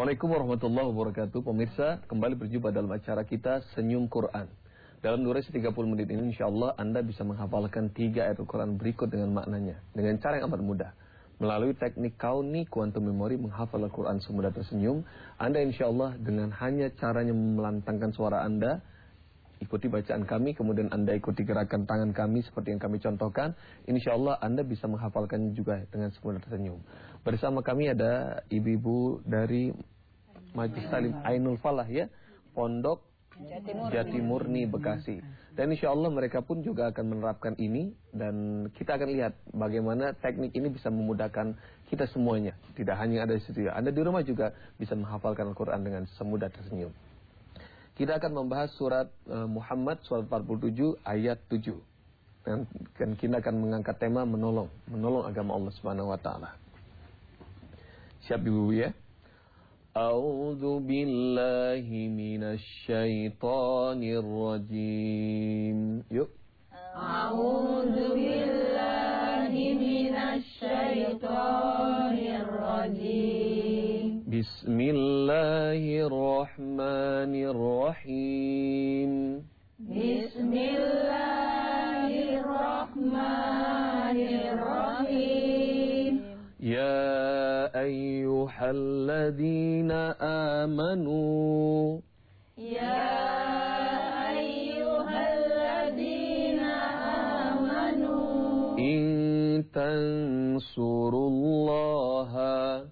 Assalamualaikum warahmatullahi wabarakatuh. Pemirsa, kembali berjumpa dalam acara kita Senyum Quran. Dalam durasi 30 menit ini insyaallah Anda bisa menghafalkan 3 ayat Al-Quran berikut dengan maknanya, dengan cara yang amat mudah. Melalui teknik Kauni Quantum Memory menghafal Al-Quran semudah tersenyum, Anda insyaallah dengan hanya caranya melantangkan suara Anda, ikuti bacaan kami, kemudian Anda ikuti gerakan tangan kami seperti yang kami contohkan, insyaallah Anda bisa menghafalkan juga dengan semudah tersenyum. Bersama kami ada ibu-ibu dari Majlis Salim Ainul Falah ya, Pondok Jatimurni Bekasi. Dan insyaallah mereka pun juga akan menerapkan ini, dan kita akan lihat bagaimana teknik ini bisa memudahkan kita semuanya. Tidak hanya ada di studio, Anda di rumah juga bisa menghafalkan Al-Quran dengan semudah tersenyum. Kita akan membahas surat Muhammad surat 47 ayat 7. Dan kita akan mengangkat tema menolong agama Allah Subhanahu wa taala. Siap Ibu ya? A'udzu billahi minasy syaithanir rajim. Yuk. A'udzu billahi minasy syaithanir rajim. Bismillahirrahmanirrahim. Bismillahirrahmanirrahim. Ya ayyuhalladzina amanu. Ya ayyuhalladzina amanu. In tansurullaha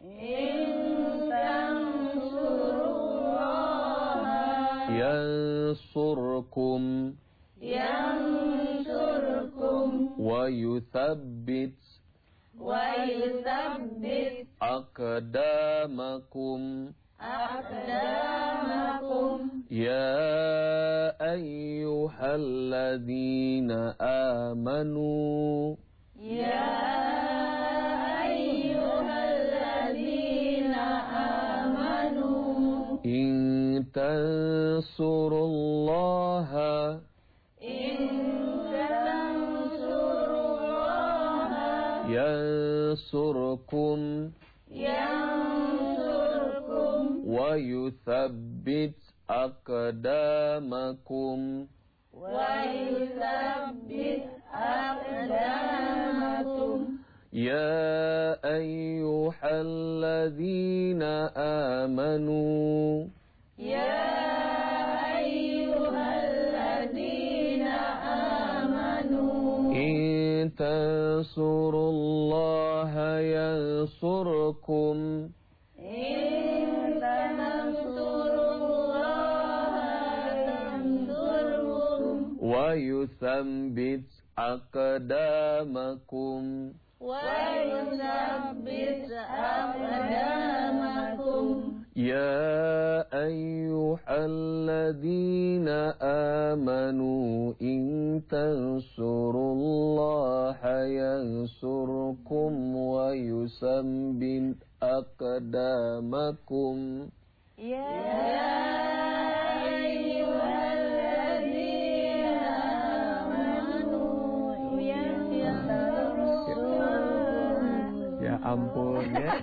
yansurkum wa yuthabbit aqdamakum ya ayyuhalladzina amanu. Ya ayyuhalladzina amanu. In tansurullaha yansurkum wa yuthabbit aqdamakum. Ya ayyuhalladzina amanu. Ya ayyuhalladzina amanu. In tansurullaha yansurkum. In tansurullaha yansurkum. Wa yuthabbit aqdamakum. وَيُثَبِّتْ أَقْدَامَكُمْ. يا أيها الذين آمنوا إن تنصروا الله ينصركم ويثبت أقدامكم. Ya ampun ya.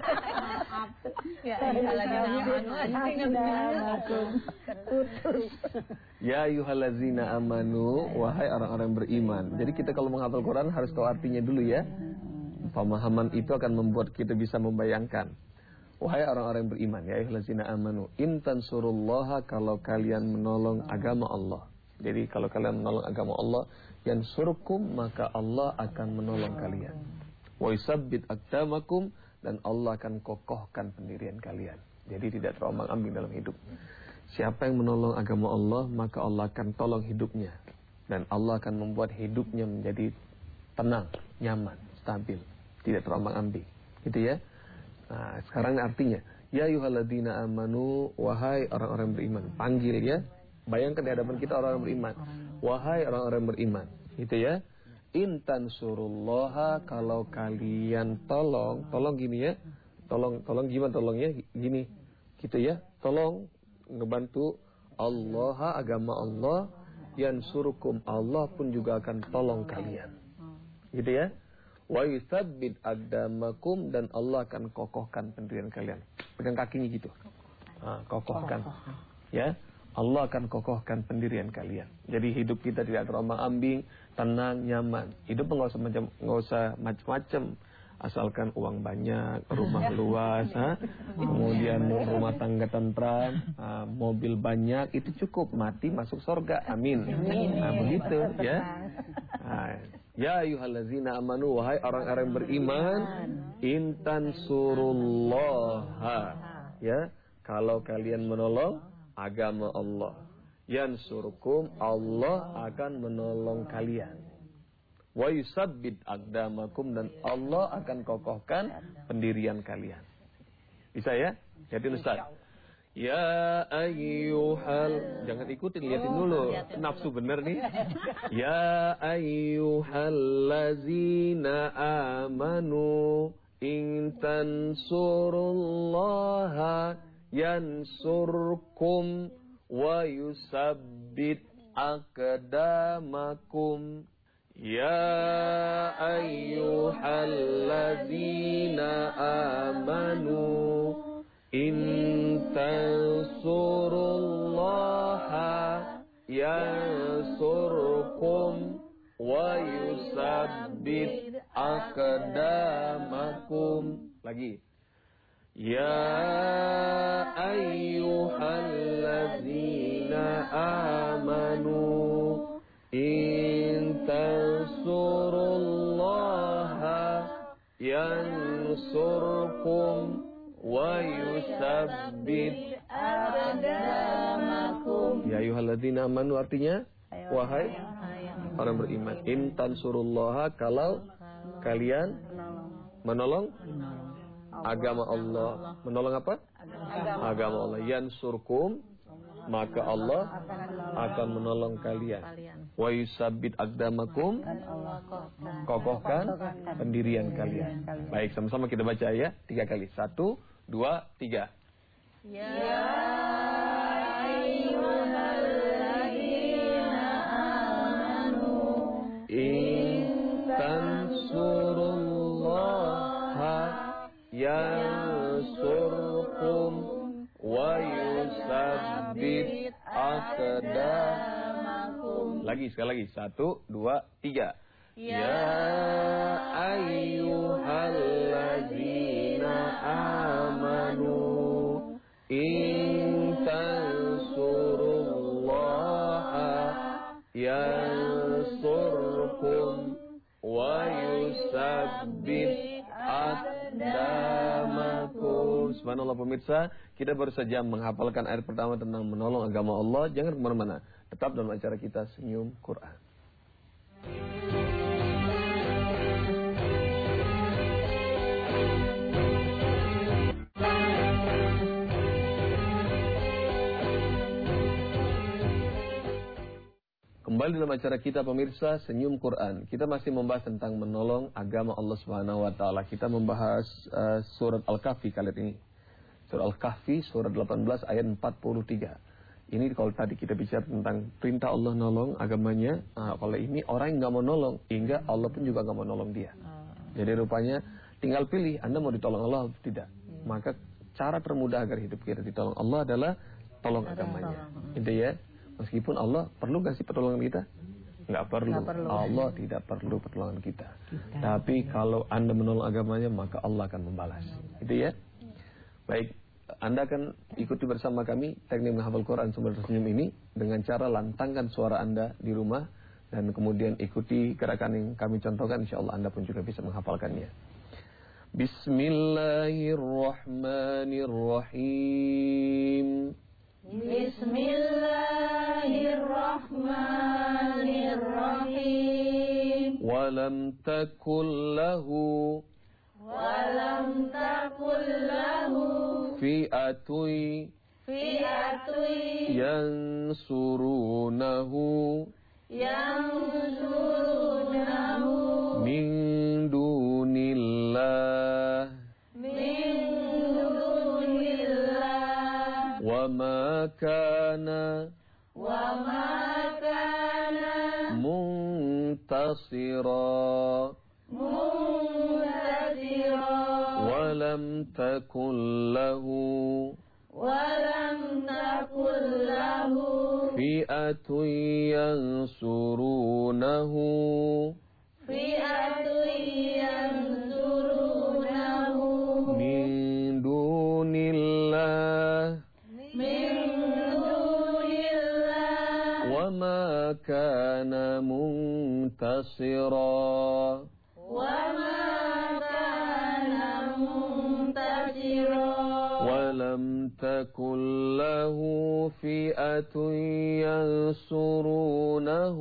Ya ayyuhallazina amanu, wahai orang-orang beriman. Jadi kita kalau menghafal Quran harus tahu artinya dulu ya. Pemahaman itu akan membuat kita bisa membayangkan. Wahai orang-orang beriman, ya ayyuhallazina amanu, in tansurullaha, kalau kalian menolong agama Allah. Jadi kalau kalian menolong agama Allah, yansurkum, maka Allah akan menolong kalian. Wa yusabbit aqdamakum, dan Allah akan kokohkan pendirian kalian. Jadi tidak terombang-ambing dalam hidup. Siapa yang menolong agama Allah, maka Allah akan tolong hidupnya. Dan Allah akan membuat hidupnya menjadi tenang, nyaman, stabil, tidak terombang-ambing. Gitu ya. Nah, sekarang artinya, ya ayyuhalladzina amanu, wahai orang-orang beriman. Panggil ya. Bayangkan di hadapan kita orang-orang beriman. Wahai orang-orang beriman. Gitu ya. In tansurullaha, kalau kalian tolong gini ya. Tolong gimana tolongnya? Gini. Gitu ya. Tolong ngebantu Allah, agama Allah, yansurukum, Allah pun juga akan tolong kalian. Gitu ya. Wa yutsabbit aqdamakum, dan Allah akan kokohkan pendirian kalian. pegang kakinya gitu. Kokohkan. Ya, Allah akan kokohkan pendirian kalian. Jadi hidup kita tidak terombang-ambing, tenang, nyaman. Hidup nggak usah macam-macam. Asalkan uang banyak, rumah luas, kemudian rumah tangga tentram, mobil banyak, itu cukup. Mati masuk surga, amin. Begitu ya. Ya ayyuhallazina amanu, wahai orang-orang beriman, intan surullaha, ya, kalau kalian menolong agama Allah, yansurkum, Allah akan menolong kalian. Wa yusabbit aqdamakum, dan Allah akan kokohkan pendirian kalian. Bisa ya? Jadi Ustaz. Ya ayyuhal, jangan ikutin, liatin dulu. Nafsu bener nih. Ya ayyuhallazina amanu in tansurullaha yansurkum wa yusabbit aqdamakum. Ya ayyuhallazina amanu in tansurullaha yansurkum wa yusabbit aqdamakum. Lagi. Ya ayyuhallazina amanu in tansurullaha yansurkum wa yusabbit aqdamakum. Ya ayyuhalladzina amanu artinya wahai orang beriman, in tansurullaha, kalau kalian menolong agama Allah. Menolong apa? Agama Allah. Yansurkum, maka Allah akan menolong kalian. Wa yusabbit aqdamakum, kokohkan pendirian kalian. Baik, sama-sama kita baca ya 3 kali. 1, 2, 3. Ya ayyuhalladzina amanu in tansurullaha yansurkum wa yusabbit aqdamakum. Lagi, sekali lagi. 1, 2, 3. Ya ayyuhallazina amanu in tansurullaha yansurkum wa yusabbit aqdamakum. Subhanallah pemirsa, kita baru saja menghafalkan ayat pertama tentang menolong agama Allah. Jangan kemana-mana, tetap dalam acara kita Senyum Quran. Kembali dalam acara kita pemirsa Senyum Quran. Kita masih membahas tentang menolong agama Allah Subhanahu wa taala. Kita membahas surat Al-Kahfi kali ini. Surat Al-Kahfi surat 18 ayat 43. Ini kalau tadi kita bicara tentang perintah Allah nolong agamanya, kalau ini orang yang enggak mau nolong, hingga Allah pun juga enggak mau nolong dia. Jadi rupanya tinggal pilih, Anda mau ditolong Allah atau tidak. Maka cara termudah agar hidup kita ditolong Allah adalah tolong agamanya. Itu ya. Meskipun Allah perlu gak sih pertolongan kita? Nggak perlu. Allah tidak perlu pertolongan kita. Tapi kalau Anda menolong agamanya, maka Allah akan membalas. Itu ya. Baik, Anda akan ikuti bersama kami teknik menghafal Quran sumber tersenyum ini dengan cara lantangkan suara Anda di rumah dan kemudian ikuti gerakan yang kami contohkan. Insya Allah Anda pun juga bisa menghafalkannya. Bismillahirrahmanirrahim. Bismillahirrahmanirrahim. Walam takul lahu fi'atui yansurunahu min dunillah wa ma kana muntasira ولم تكن له فئة ينصرونه من دون الله وما كان منتصرا ولم تكن له فئة ينصرونه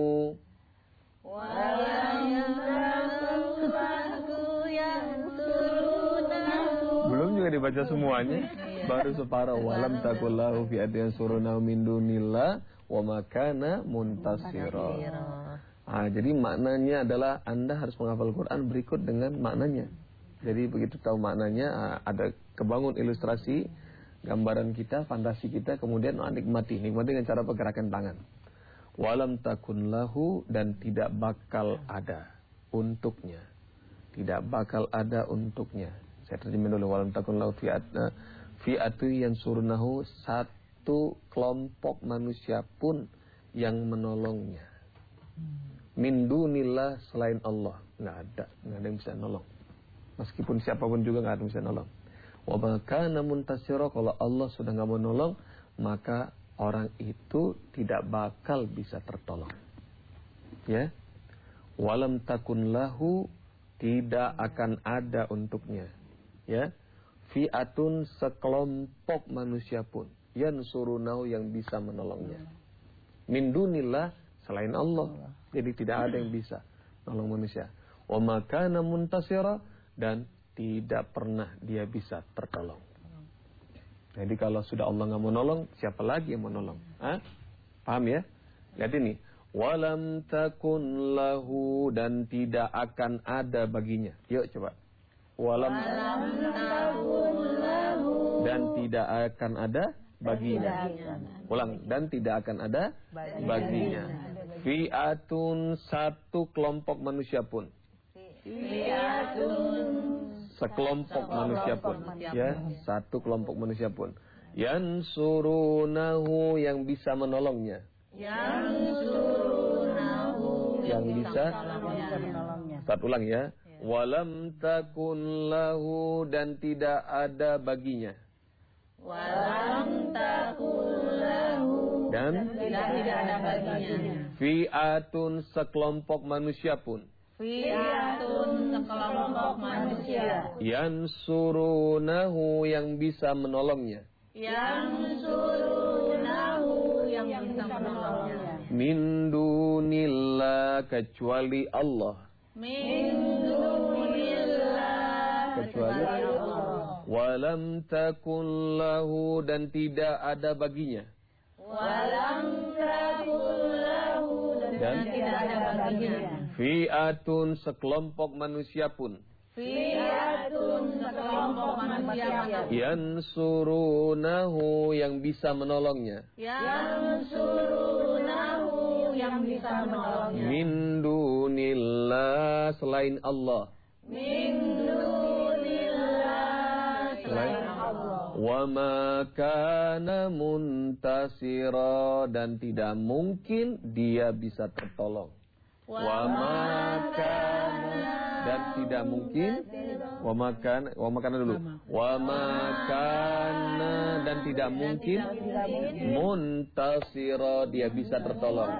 belum juga dibaca semuanya, baru separuh. Walam takul lahu fi'atin yansurunahu min dunillah wa ma kana muntasira. Jadi maknanya adalah Anda harus menghafal Quran berikut dengan maknanya. Jadi begitu tahu maknanya, ada kebangun ilustrasi, gambaran kita, fantasi kita, kemudian nikmati dengan cara pergerakan tangan. Walam takun lahu, dan tidak bakal ada untuknya. Tidak bakal ada untuknya. Saya terjemahin dulu. Walam takun lahu fi'atu yansurunahu, satu kelompok manusia pun yang menolongnya. Min dunillah, selain Allah. Nggak ada yang bisa nolong. Meskipun siapapun juga nggak ada yang bisa nolong. Wa makana muntasira, kalau Allah sudah nggak mau nolong, maka orang itu tidak bakal bisa tertolong. Ya. Walam takun lahu, tidak akan ada untuknya. Ya. Fi'atun, sekelompok manusia pun, yansurunahu, yang bisa menolongnya. Min dunillah, selain Allah. Jadi tidak ada yang bisa nolong manusia. Wa makana muntasira, dan tidak pernah dia bisa tertolong. Jadi kalau sudah Allah nggak mau nolong, siapa lagi yang mau nolong? Paham ya? Lihat ini. Walam takun lahu, dan tidak akan ada baginya. Yuk coba. Walam takun lahu, dan tidak akan ada baginya. Ulang. Dan tidak akan ada baginya. Fi'atun, satu kelompok manusia pun. Sekelompok manusia pun, ya, satu kelompok manusia pun. Yansurunahu, yang bisa menolongnya. Yang bisa. Start ulang ya. Walam takun lahu, dan tidak ada baginya. Walam takun lahu, dan tidak ada baginya. Fi'atun, sekelompok manusia pun. Fi'atun, sekelompok manusia. Yansurunahu, yang bisa menolongnya. Yansurunahu, yang bisa menolongnya. Min dunillah, kecuali Allah. Min dunillah, kecuali Allah. Walam takun lahu, dan tidak ada baginya. Walam takun lahu, dan tidak ada baginya. Fi'atun, sekelompok manusia pun. Fi'atun, sekelompok manusia pun. Yansurunahu, yang bisa menolongnya. Yansurunahu, yang bisa menolongnya. Min dunillah, selain Allah. Min dunillah, selain Allah. Wa ma kana muntasira, dan tidak mungkin dia bisa tertolong. Wa makana, dan tidak mungkin. Wa makana dulu. Wa makana, dan tidak mungkin. Muntasira, dia bisa tertolong.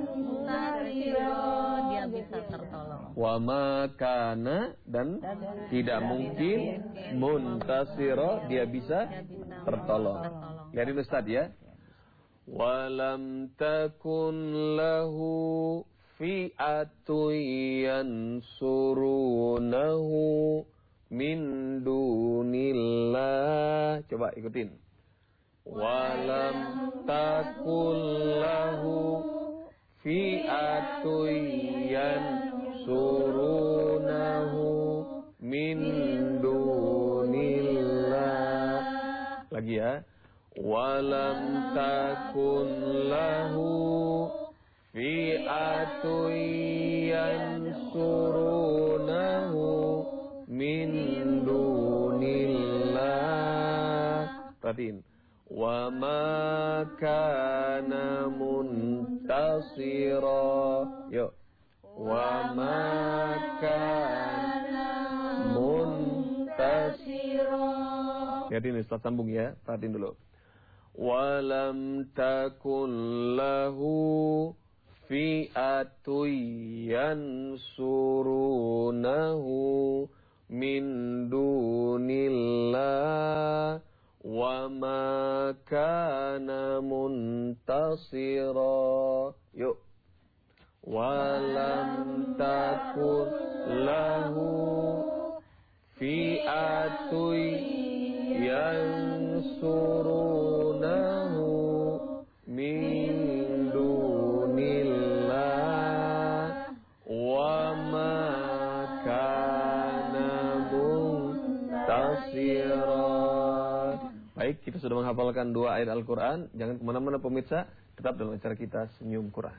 Wa makana, dan tidak mungkin. Muntasira, dia bisa tertolong. Lihat Ustaz ya. Walam takun lahu fi'atun yansurunahu min dunillah. Coba ikutin. Walam takun lahu fi'atun yansurunahu min dunillah. Lagi ya. Walam takun lahu fi'atun yansurunahu min dunillah. perhatiin. Wa ma kana muntasira. Yuk. Wa ma kana muntasira. Lihat ini Ustaz sambung ya, perhatiin dulu. Walam takun lahu fi'atun yansurunahu min dunillah wa ma kana muntasira. Yuk. Walam takun lahu fi'atun yansurunahu min dunillah wa ma kana muntasira. Baik, kita sudah menghafalkan 2 ayat Al-Quran. Jangan kemana-mana pemirsa, tetap dalam acara kita Senyum Quran.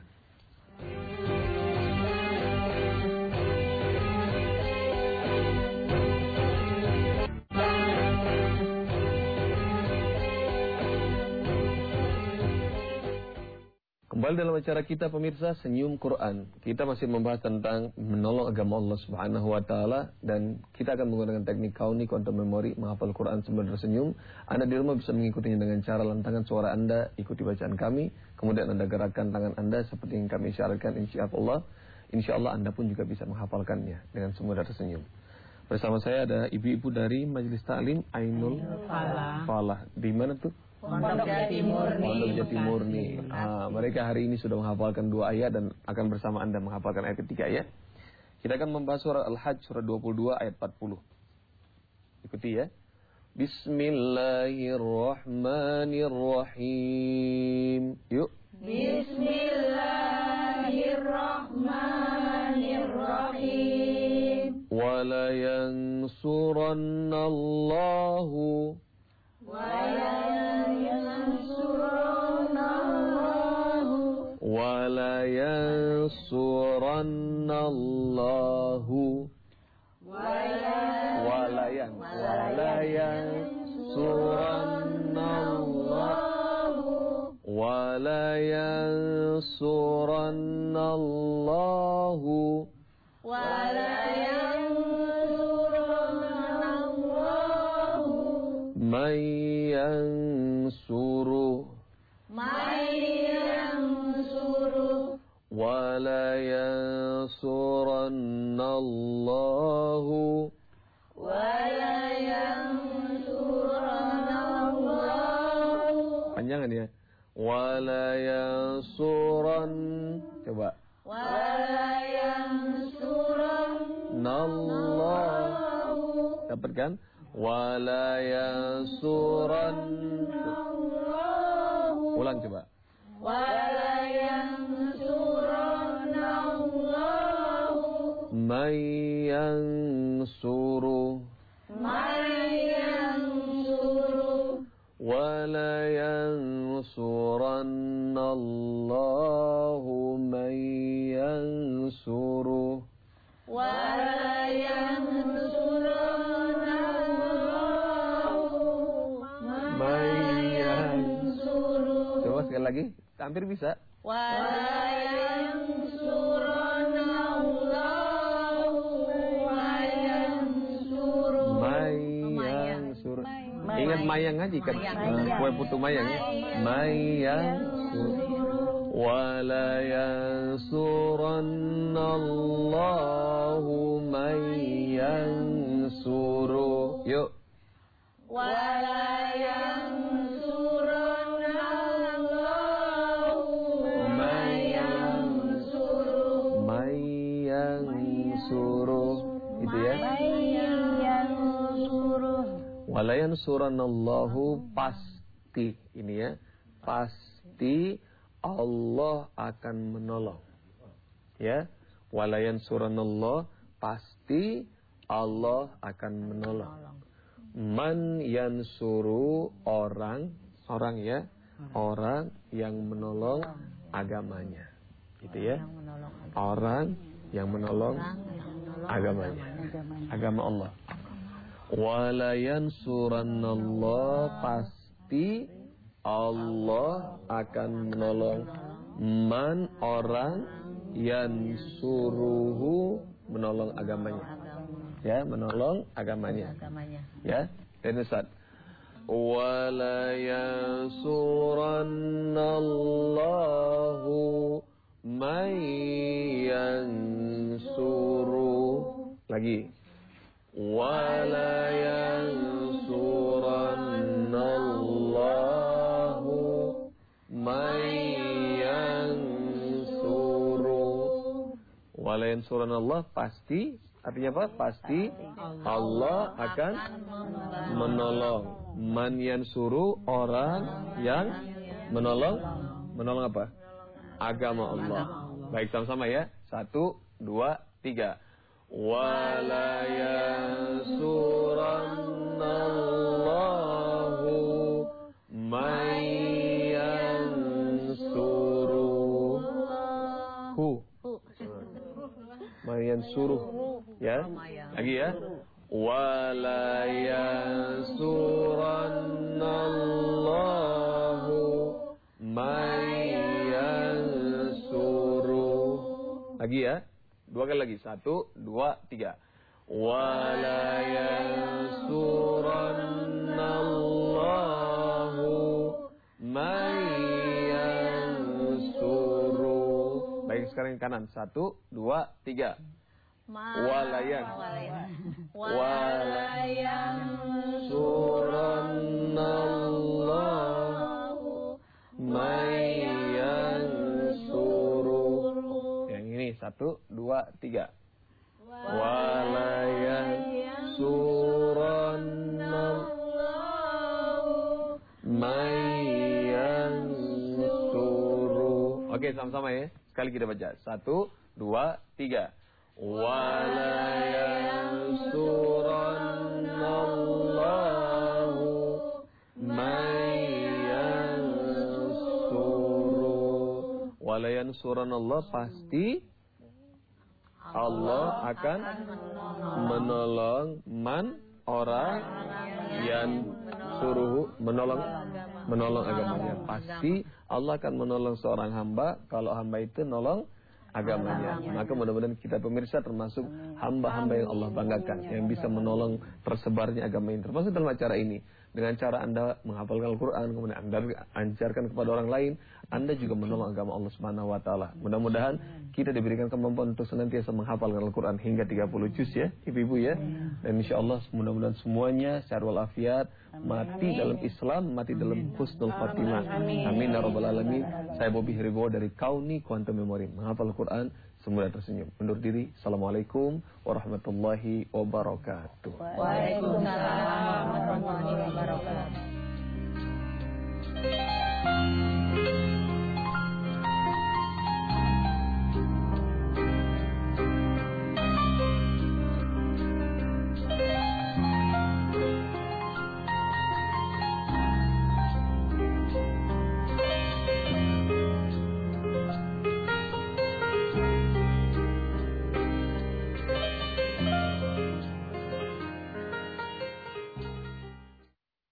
Kembali dalam acara kita pemirsa Senyum Quran. Kita masih membahas tentang menolong agama Allah Subhanahu wa taala, dan kita akan menggunakan teknik kauni quantum memory menghafal Quran sambil tersenyum. Anda di rumah bisa mengikutinya dengan cara lantangan suara Anda, ikuti bacaan kami, kemudian Anda gerakkan tangan Anda seperti yang kami syaratkan, insyaallah. Insyaallah Anda pun juga bisa menghafalkannya dengan semua tersenyum. Bersama saya ada ibu-ibu dari Majelis Ta'lim Ainul Falah. Di mana tuh? Pondok Jati Murni. Pondok Jati Murni. Mereka hari ini sudah menghafalkan 2 ayat dan akan bersama Anda menghafalkan ayat ketiga ya. Kita akan membahas surah Al-Hajj surah 22 ayat 40. Ikuti ya. Bismillahirrahmanirrahim. Yuk. Bismillahirrahmanirrahim. Wala yansurannallahu ولا ينصرنallahu man yansuru wala yansurannallahu panjangan ya. Wala yansuran, coba. Wala yansurannallahu. Dapat kan? Wala yansurannallahu. Ulang coba. Wala yansurannallahu. Man yansuru. Wala yansurannallahu man yansuru. Wala yansurannallahu man yansuru. Coba sekali lagi, hampir bisa. Wala yansurannallahu man yansuru. Mayansur. Ingat mayang aja kan? Kue putu mayang ya. Mayansur. Wala yansurannallahu man yansuru. Yuk. Wala yansurannallahu man yansuru. Mayansuru. Itu ya. Wala yansurannallahu, pasti ini ya. Pasti Allah akan menolong. Ya. Wala yansurannallahu, pasti Allah akan menolong. Man yansuru, orang ya. Orang yang menolong agamanya. Gitu ya. Orang yang menolong agamanya. Agama Allah. Wala yansurannallah, pasti Allah akan menolong man orang yansuruhu menolong agamanya. Ya, menolong agamanya. Ya, dan Ustaz. Wala yansurannallahu may yansuru. Lagi. Wala yansurannallahu may yansuru. Wala yansurannallah pasti. Artinya apa? Pasti Allah akan menolong. Man yansuru orang yang menolong. Menolong apa? Agama Allah. Baik, sama-sama ya. 1, 2, 3. Wala yansurannallahu may yansuruhu. May yansuruh. Ya. Lagi ya. Wala yansurannallahu may yansuruh. Lagi ya. 2 kali lagi. 1, 2, 3. Wala yansurannallahu may yansuru. Baik, sekarang yang kanan. 1, 2, 3. Walayan yansurannallahu may yansuru. Yang ini 1, 2, 3. Walayan yansurannallahu may yansuru. Oke, sama-sama ya. Sekali kita baca. 1, 2, 3. Wala yansurannallahu may yansuru. Wala yansurannallah pasti Allah akan menolong man orang yang suruh menolong agamanya. Pasti Allah akan menolong seorang hamba kalau hamba itu nolong agamanya. Maka mudah-mudahan kita pemirsa termasuk hamba-hamba yang Allah banggakan, yang bisa menolong tersebarnya agama ini. Termasuk dalam acara ini, dengan cara Anda menghafalkan Al-Quran, kemudian Anda ajarkan kepada orang lain, Anda juga menolong agama Allah Subhanahu Wa Taala. Mudah-mudahan kita diberikan kemampuan untuk senantiasa menghafalkan Al-Quran hingga 30 juz ya, ibu-ibu ya. Dan insya Allah mudah-mudahan semuanya secara walafiat, mati dalam Islam, mati dalam husnul khatimah. Amin ya rabbal alamin. Saya Bobby Heribawa dari Kauni Quantum Memory, menghafal Al-Quran semudah tersenyum. Undur diri. Assalamualaikum warahmatullahi wabarakatuh. Waalaikumsalam.